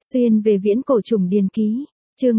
Xuyên về viễn cổ trùng điền ký, chương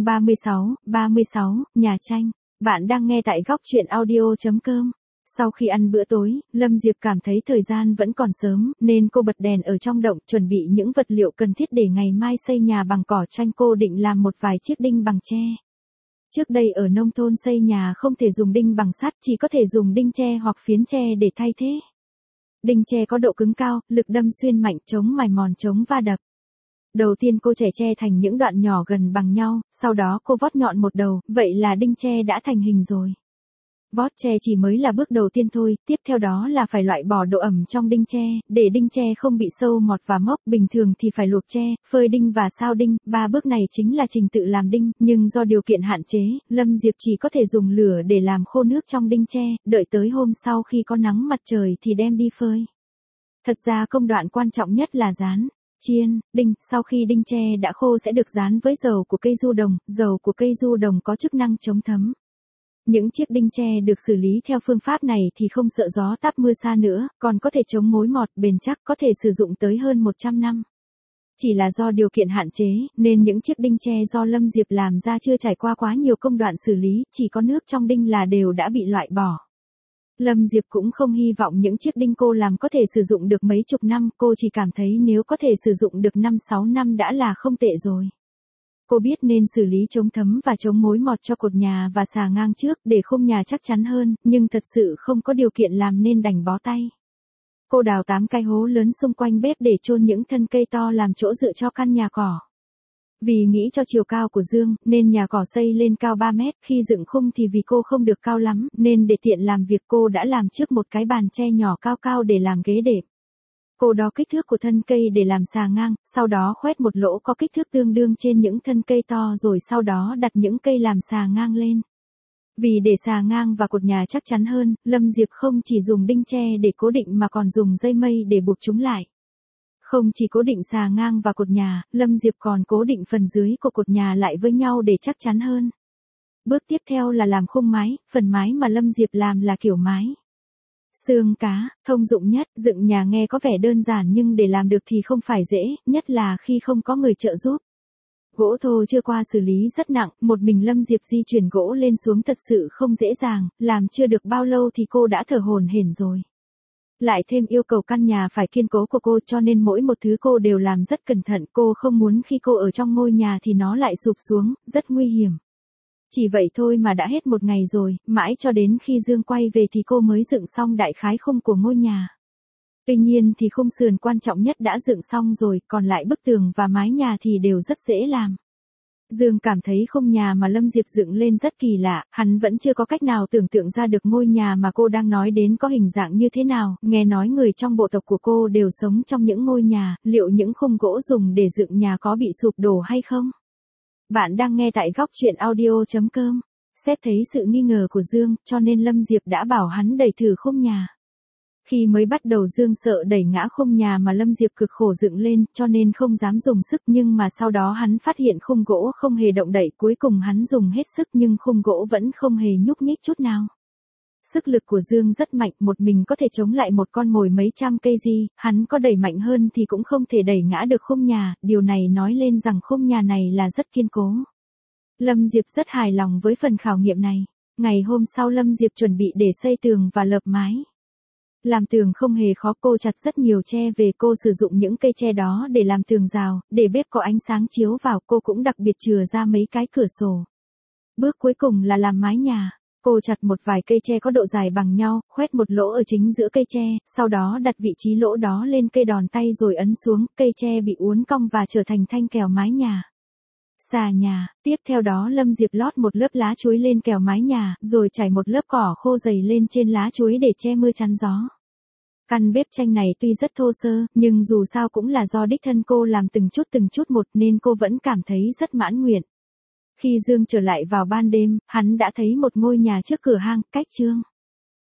36, nhà tranh. Bạn đang nghe tại góc truyện audio.com. Sau khi ăn bữa tối, Lâm Diệp cảm thấy thời gian vẫn còn sớm, nên cô bật đèn ở trong động, chuẩn bị những vật liệu cần thiết để ngày mai xây nhà bằng cỏ tranh. Cô định làm một vài chiếc đinh bằng tre. Trước đây ở nông thôn xây nhà không thể dùng đinh bằng sắt, chỉ có thể dùng đinh tre hoặc phiến tre để thay thế. Đinh tre có độ cứng cao, lực đâm xuyên mạnh, chống mài mòn, chống va đập. Đầu tiên cô chẻ tre thành những đoạn nhỏ gần bằng nhau, sau đó cô vót nhọn một đầu, vậy là đinh tre đã thành hình rồi. Vót tre chỉ mới là bước đầu tiên thôi, tiếp theo đó là phải loại bỏ độ ẩm trong đinh tre, để đinh tre không bị sâu mọt và mốc. Bình thường thì phải luộc tre, phơi đinh và sao đinh, 3 bước này chính là trình tự làm đinh, nhưng do điều kiện hạn chế, Lâm Diệp chỉ có thể dùng lửa để làm khô nước trong đinh tre, đợi tới hôm sau khi có nắng mặt trời thì đem đi phơi. Thật ra công đoạn quan trọng nhất là rán. Chiên, đinh, sau khi đinh tre đã khô sẽ được rán với dầu của cây du đồng. Dầu của cây du đồng có chức năng chống thấm. Những chiếc đinh tre được xử lý theo phương pháp này thì không sợ gió táp mưa sa nữa, còn có thể chống mối mọt, bền chắc, có thể sử dụng tới hơn 100 năm. Chỉ là do điều kiện hạn chế, nên những chiếc đinh tre do Lâm Diệp làm ra chưa trải qua quá nhiều công đoạn xử lý, chỉ có nước trong đinh là đều đã bị loại bỏ. Lâm Diệp cũng không hy vọng những chiếc đinh cô làm có thể sử dụng được mấy chục năm, cô chỉ cảm thấy nếu có thể sử dụng được 5-6 năm đã là không tệ rồi. Cô biết nên xử lý chống thấm và chống mối mọt cho cột nhà và xà ngang trước để khung nhà chắc chắn hơn, nhưng thật sự không có điều kiện làm nên đành bó tay. Cô đào 8 cái hố lớn xung quanh bếp để chôn những thân cây to làm chỗ dựa cho căn nhà cỏ. Vì nghĩ cho chiều cao của Dương, nên nhà cỏ xây lên cao 3 mét, khi dựng khung thì vì cô không được cao lắm, nên để tiện làm việc cô đã làm trước một cái bàn tre nhỏ cao cao để làm ghế đệm. Cô đo kích thước của thân cây để làm xà ngang, sau đó khoét một lỗ có kích thước tương đương trên những thân cây to rồi sau đó đặt những cây làm xà ngang lên. Vì để xà ngang và cột nhà chắc chắn hơn, Lâm Diệp không chỉ dùng đinh tre để cố định mà còn dùng dây mây để buộc chúng lại. Không chỉ cố định xà ngang và cột nhà, Lâm Diệp còn cố định phần dưới của cột nhà lại với nhau để chắc chắn hơn. Bước tiếp theo là làm khung mái, phần mái mà Lâm Diệp làm là kiểu mái xương cá, thông dụng nhất. Dựng nhà nghe có vẻ đơn giản nhưng để làm được thì không phải dễ, nhất là khi không có người trợ giúp. Gỗ thô chưa qua xử lý rất nặng, một mình Lâm Diệp di chuyển gỗ lên xuống thật sự không dễ dàng, làm chưa được bao lâu thì cô đã thở hổn hển rồi. Lại thêm yêu cầu căn nhà phải kiên cố của cô cho nên mỗi một thứ cô đều làm rất cẩn thận, cô không muốn khi cô ở trong ngôi nhà thì nó lại sụp xuống, rất nguy hiểm. Chỉ vậy thôi mà đã hết một ngày rồi, mãi cho đến khi Dương quay về thì cô mới dựng xong đại khái khung của ngôi nhà. Tuy nhiên thì khung sườn quan trọng nhất đã dựng xong rồi, còn lại bức tường và mái nhà thì đều rất dễ làm. Dương cảm thấy khung nhà mà Lâm Diệp dựng lên rất kỳ lạ, hắn vẫn chưa có cách nào tưởng tượng ra được ngôi nhà mà cô đang nói đến có hình dạng như thế nào. Nghe nói người trong bộ tộc của cô đều sống trong những ngôi nhà, liệu những khung gỗ dùng để dựng nhà có bị sụp đổ hay không? Bạn đang nghe tại góc truyện audio.com. Xét thấy sự nghi ngờ của Dương, cho nên Lâm Diệp đã bảo hắn đẩy thử khung nhà. Khi mới bắt đầu Dương sợ đẩy ngã khung nhà mà Lâm Diệp cực khổ dựng lên, cho nên không dám dùng sức, nhưng mà sau đó hắn phát hiện khung gỗ không hề động đậy, cuối cùng hắn dùng hết sức nhưng khung gỗ vẫn không hề nhúc nhích chút nào. Sức lực của Dương rất mạnh, một mình có thể chống lại một con mồi mấy trăm kg, hắn có đẩy mạnh hơn thì cũng không thể đẩy ngã được khung nhà, điều này nói lên rằng khung nhà này là rất kiên cố. Lâm Diệp rất hài lòng với phần khảo nghiệm này. Ngày hôm sau Lâm Diệp chuẩn bị để xây tường và lợp mái. Làm tường không hề khó, cô chặt rất nhiều tre về, cô sử dụng những cây tre đó để làm tường rào, để bếp có ánh sáng chiếu vào, cô cũng đặc biệt chừa ra mấy cái cửa sổ. Bước cuối cùng là làm mái nhà. Cô chặt một vài cây tre có độ dài bằng nhau, khoét một lỗ ở chính giữa cây tre, sau đó đặt vị trí lỗ đó lên cây đòn tay rồi ấn xuống, cây tre bị uốn cong và trở thành thanh kèo mái nhà. Xà nhà, tiếp theo đó Lâm Diệp lót một lớp lá chuối lên kèo mái nhà, rồi trải một lớp cỏ khô dày lên trên lá chuối để che mưa chắn gió. Căn bếp tranh này tuy rất thô sơ, nhưng dù sao cũng là do đích thân cô làm từng chút một nên cô vẫn cảm thấy rất mãn nguyện. Khi Dương trở lại vào ban đêm, hắn đã thấy một ngôi nhà trước cửa hang, cách Chương